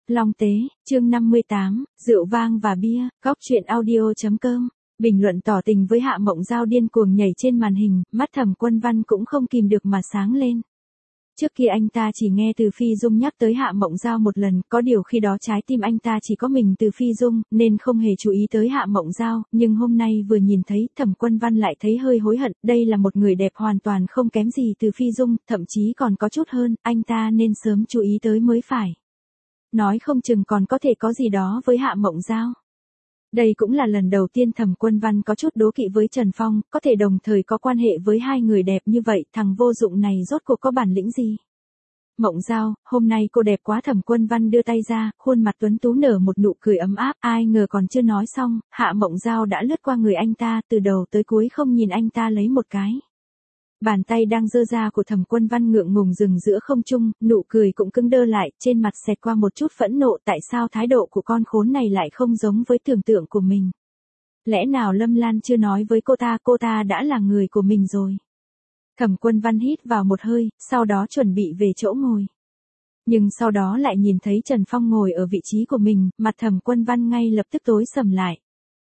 Long Tế, chương 58, rượu vang và bia, góc truyện audio.com. Bình luận tỏ tình với Hạ Mộng Giao điên cuồng nhảy trên màn hình, mắt Thẩm Quân Văn cũng không kìm được mà sáng lên. Trước kia anh ta chỉ nghe Từ Phi Dung nhắc tới Hạ Mộng Giao một lần, có điều khi đó trái tim anh ta chỉ có mình Từ Phi Dung, nên không hề chú ý tới Hạ Mộng Giao, nhưng hôm nay vừa nhìn thấy, Thẩm Quân Văn lại thấy hơi hối hận, đây là một người đẹp hoàn toàn không kém gì Từ Phi Dung, thậm chí còn có chút hơn, anh ta nên sớm chú ý tới mới phải. Nói không chừng còn có thể có gì đó với Hạ Mộng Giao. Đây cũng là lần đầu tiên Thẩm Quân Văn có chút đố kỵ với Trần Phong, có thể đồng thời có quan hệ với hai người đẹp như vậy, thằng vô dụng này rốt cuộc có bản lĩnh gì? Mộng Giao, hôm nay cô đẹp quá. Thẩm Quân Văn đưa tay ra, khuôn mặt tuấn tú nở một nụ cười ấm áp, ai ngờ còn chưa nói xong, Hạ Mộng Giao đã lướt qua người anh ta, từ đầu tới cuối không nhìn anh ta lấy một cái. Bàn tay đang giơ ra của Thẩm Quân Văn ngượng ngùng dừng giữa không trung, nụ cười cũng cứng đơ lại, trên mặt xẹt qua một chút phẫn nộ, tại sao thái độ của con khốn này lại không giống với tưởng tượng của mình? Lẽ nào Lâm Lan chưa nói với cô ta đã là người của mình rồi? Thẩm Quân Văn hít vào một hơi, sau đó chuẩn bị về chỗ ngồi. Nhưng sau đó lại nhìn thấy Trần Phong ngồi ở vị trí của mình, mặt Thẩm Quân Văn ngay lập tức tối sầm lại.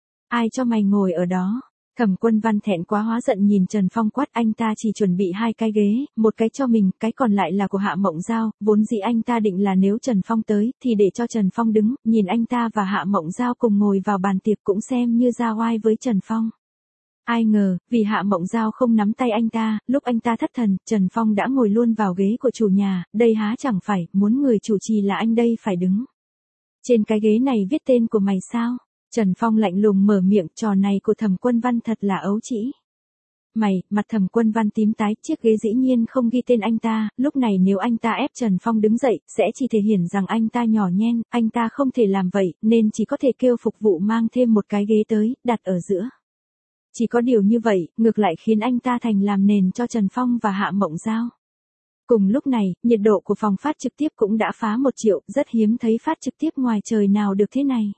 Ai cho mày ngồi ở đó? Thẩm Quân Văn thẹn quá hóa giận nhìn Trần Phong quát, anh ta chỉ chuẩn bị 2 cái ghế, một cái cho mình, cái còn lại là của Hạ Mộng Giao, vốn dĩ anh ta định là nếu Trần Phong tới, thì để cho Trần Phong đứng, nhìn anh ta và Hạ Mộng Giao cùng ngồi vào bàn tiệc cũng xem như ra oai với Trần Phong. Ai ngờ, vì Hạ Mộng Giao không nắm tay anh ta, lúc anh ta thất thần, Trần Phong đã ngồi luôn vào ghế của chủ nhà, đây há chẳng phải, muốn người chủ trì là anh đây phải đứng. Trên cái ghế này viết tên của mày sao? Trần Phong lạnh lùng mở miệng, trò này của Thẩm Quân Văn thật là ấu trĩ. Mày, mặt Thẩm Quân Văn tím tái, chiếc ghế dĩ nhiên không ghi tên anh ta, lúc này nếu anh ta ép Trần Phong đứng dậy, sẽ chỉ thể hiện rằng anh ta nhỏ nhen, anh ta không thể làm vậy, nên chỉ có thể kêu phục vụ mang thêm một cái ghế tới, đặt ở giữa. Chỉ có điều như vậy, ngược lại khiến anh ta thành làm nền cho Trần Phong và Hạ Mộng Giao. Cùng lúc này, nhiệt độ của phòng phát trực tiếp cũng đã phá 1 triệu, rất hiếm thấy phát trực tiếp ngoài trời nào được thế này.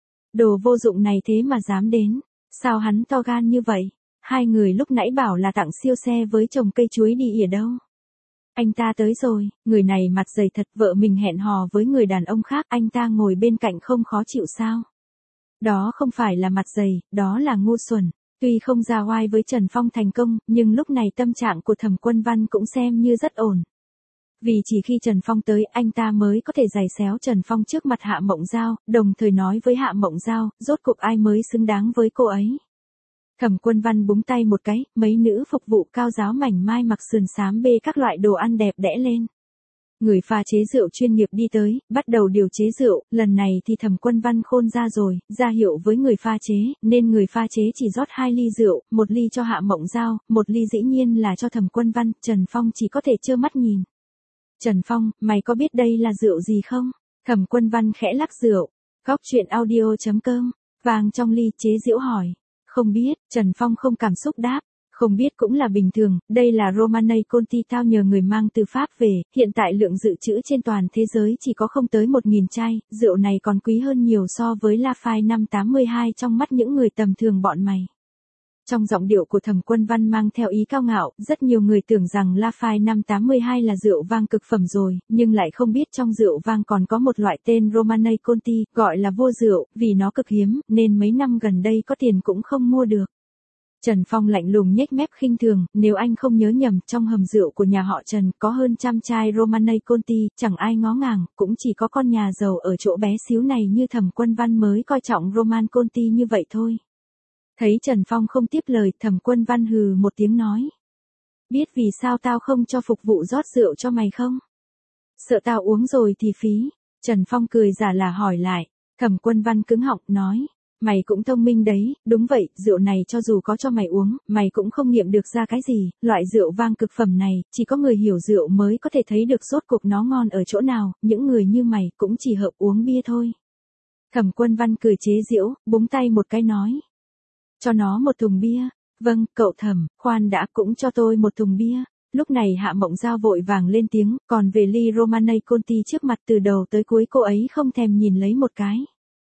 Đồ vô dụng này thế mà dám đến, sao hắn to gan như vậy? Hai người lúc nãy bảo là tặng siêu xe với trồng cây chuối đi ỉa đâu? Anh ta tới rồi, người này mặt dày thật, vợ mình hẹn hò với người đàn ông khác, anh ta ngồi bên cạnh không khó chịu sao? Đó không phải là mặt dày, đó là ngu xuẩn. Tuy không ra oai với Trần Phong thành công, nhưng lúc này tâm trạng của Thẩm Quân Văn cũng xem như rất ổn. Vì chỉ khi Trần Phong tới, anh ta mới có thể giày xéo Trần Phong trước mặt Hạ Mộng Giao, đồng thời nói với Hạ Mộng Giao, rốt cuộc ai mới xứng đáng với cô ấy. Thẩm Quân Văn búng tay một cái, mấy nữ phục vụ cao giáo mảnh mai mặc sườn xám bê các loại đồ ăn đẹp đẽ lên. Người pha chế rượu chuyên nghiệp đi tới, bắt đầu điều chế rượu, lần này thì Thẩm Quân Văn khôn ra rồi, ra hiệu với người pha chế, nên người pha chế chỉ rót 2 ly rượu, 1 ly cho Hạ Mộng Giao, 1 ly dĩ nhiên là cho Thẩm Quân Văn, Trần Phong chỉ có thể trơ mắt nhìn. Trần Phong, mày có biết đây là rượu gì không? Thẩm Quân Văn khẽ lắc rượu. Góc truyện audio.com, vàng trong ly, chế giễu hỏi. Không biết, Trần Phong không cảm xúc đáp. Không biết cũng là bình thường, đây là Romanée Conti tao nhờ người mang từ Pháp về, hiện tại lượng dự trữ trên toàn thế giới chỉ có không tới 1.000 chai, rượu này còn quý hơn nhiều so với Lafite 582 trong mắt những người tầm thường bọn mày. Trong giọng điệu của Thẩm Quân Văn mang theo ý cao ngạo, rất nhiều người tưởng rằng Lafite 582 là rượu vang cực phẩm rồi, nhưng lại không biết trong rượu vang còn có một loại tên Romanée Conti, gọi là vô rượu, vì nó cực hiếm, nên mấy năm gần đây có tiền cũng không mua được. Trần Phong lạnh lùng nhếch mép khinh thường, nếu anh không nhớ nhầm, trong hầm rượu của nhà họ Trần có hơn 100 chai Romanée Conti, chẳng ai ngó ngàng, cũng chỉ có con nhà giàu ở chỗ bé xíu này như Thẩm Quân Văn mới coi trọng Roman Conti như vậy thôi. Thấy Trần Phong không tiếp lời, Thẩm Quân Văn hừ một tiếng nói. Biết vì sao tao không cho phục vụ rót rượu cho mày không? Sợ tao uống rồi thì phí. Trần Phong cười giả là hỏi lại. Thẩm Quân Văn cứng họng nói. Mày cũng thông minh đấy, đúng vậy, rượu này cho dù có cho mày uống, mày cũng không nghiệm được ra cái gì, loại rượu vang cực phẩm này, chỉ có người hiểu rượu mới có thể thấy được rốt cuộc nó ngon ở chỗ nào, những người như mày cũng chỉ hợp uống bia thôi. Thẩm Quân Văn cười chế giễu, búng tay một cái nói. Cho nó 1 thùng bia. Vâng, cậu Thẩm, khoan đã, cũng cho tôi 1 thùng bia. Lúc này Hạ Mộng Giao vội vàng lên tiếng, còn về ly Romanée Conti trước mặt từ đầu tới cuối cô ấy không thèm nhìn lấy một cái.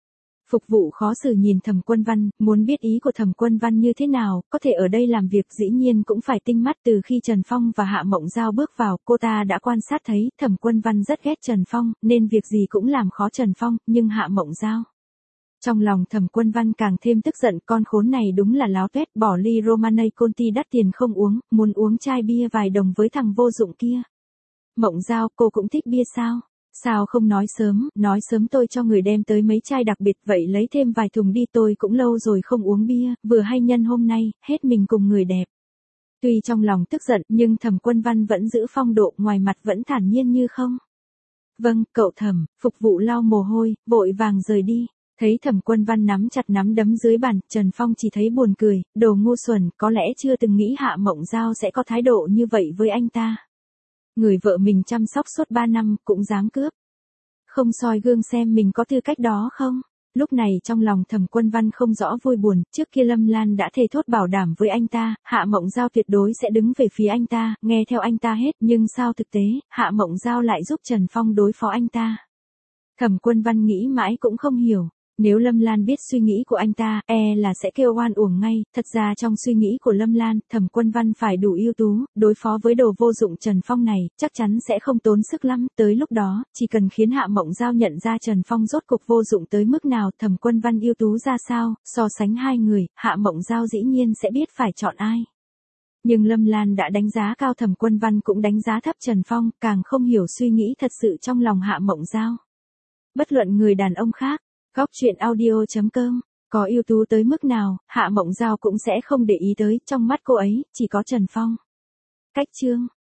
Phục vụ khó xử nhìn Thẩm Quân Văn, muốn biết ý của Thẩm Quân Văn như thế nào, có thể ở đây làm việc dĩ nhiên cũng phải tinh mắt. Từ khi Trần Phong và Hạ Mộng Giao bước vào, cô ta đã quan sát thấy, Thẩm Quân Văn rất ghét Trần Phong, nên việc gì cũng làm khó Trần Phong, nhưng Hạ Mộng Giao. Trong lòng Thẩm Quân Văn càng thêm tức giận, con khốn này đúng là láo tuét, bỏ ly Romanée Conti đắt tiền không uống, muốn uống chai bia vài đồng với thằng vô dụng kia. Mộng Giao, cô cũng thích bia sao? Sao không nói sớm tôi cho người đem tới mấy chai đặc biệt, vậy lấy thêm vài thùng đi, tôi cũng lâu rồi không uống bia, vừa hay nhân hôm nay, hết mình cùng người đẹp. Tuy trong lòng tức giận, nhưng Thẩm Quân Văn vẫn giữ phong độ, ngoài mặt vẫn thản nhiên như không. Vâng, cậu Thẩm, phục vụ lau mồ hôi, vội vàng rời đi. Thấy Thẩm Quân Văn nắm chặt nắm đấm dưới bàn, Trần Phong chỉ thấy buồn cười, đồ ngu xuẩn, có lẽ chưa từng nghĩ Hạ Mộng Giao sẽ có thái độ như vậy với anh ta. Người vợ mình chăm sóc suốt 3 năm, cũng dám cướp. Không soi gương xem mình có tư cách đó không? Lúc này trong lòng Thẩm Quân Văn không rõ vui buồn, trước kia Lâm Lan đã thề thốt bảo đảm với anh ta, Hạ Mộng Giao tuyệt đối sẽ đứng về phía anh ta, nghe theo anh ta hết, nhưng sao thực tế, Hạ Mộng Giao lại giúp Trần Phong đối phó anh ta. Thẩm Quân Văn nghĩ mãi cũng không hiểu. Nếu Lâm Lan biết suy nghĩ của anh ta, là sẽ kêu oan uổng ngay, thật ra trong suy nghĩ của Lâm Lan, Thẩm Quân Văn phải đủ ưu tú, đối phó với đồ vô dụng Trần Phong này, chắc chắn sẽ không tốn sức lắm, tới lúc đó, chỉ cần khiến Hạ Mộng Giao nhận ra Trần Phong rốt cục vô dụng tới mức nào, Thẩm Quân Văn ưu tú ra sao, so sánh hai người, Hạ Mộng Giao dĩ nhiên sẽ biết phải chọn ai. Nhưng Lâm Lan đã đánh giá cao Thẩm Quân Văn cũng đánh giá thấp Trần Phong, càng không hiểu suy nghĩ thật sự trong lòng Hạ Mộng Giao. Bất luận người đàn ông khác, Góc truyện audio.com, có ưu tú tới mức nào, Hạ Mộng Giao cũng sẽ không để ý tới, trong mắt cô ấy, chỉ có Trần Phong. Cách chương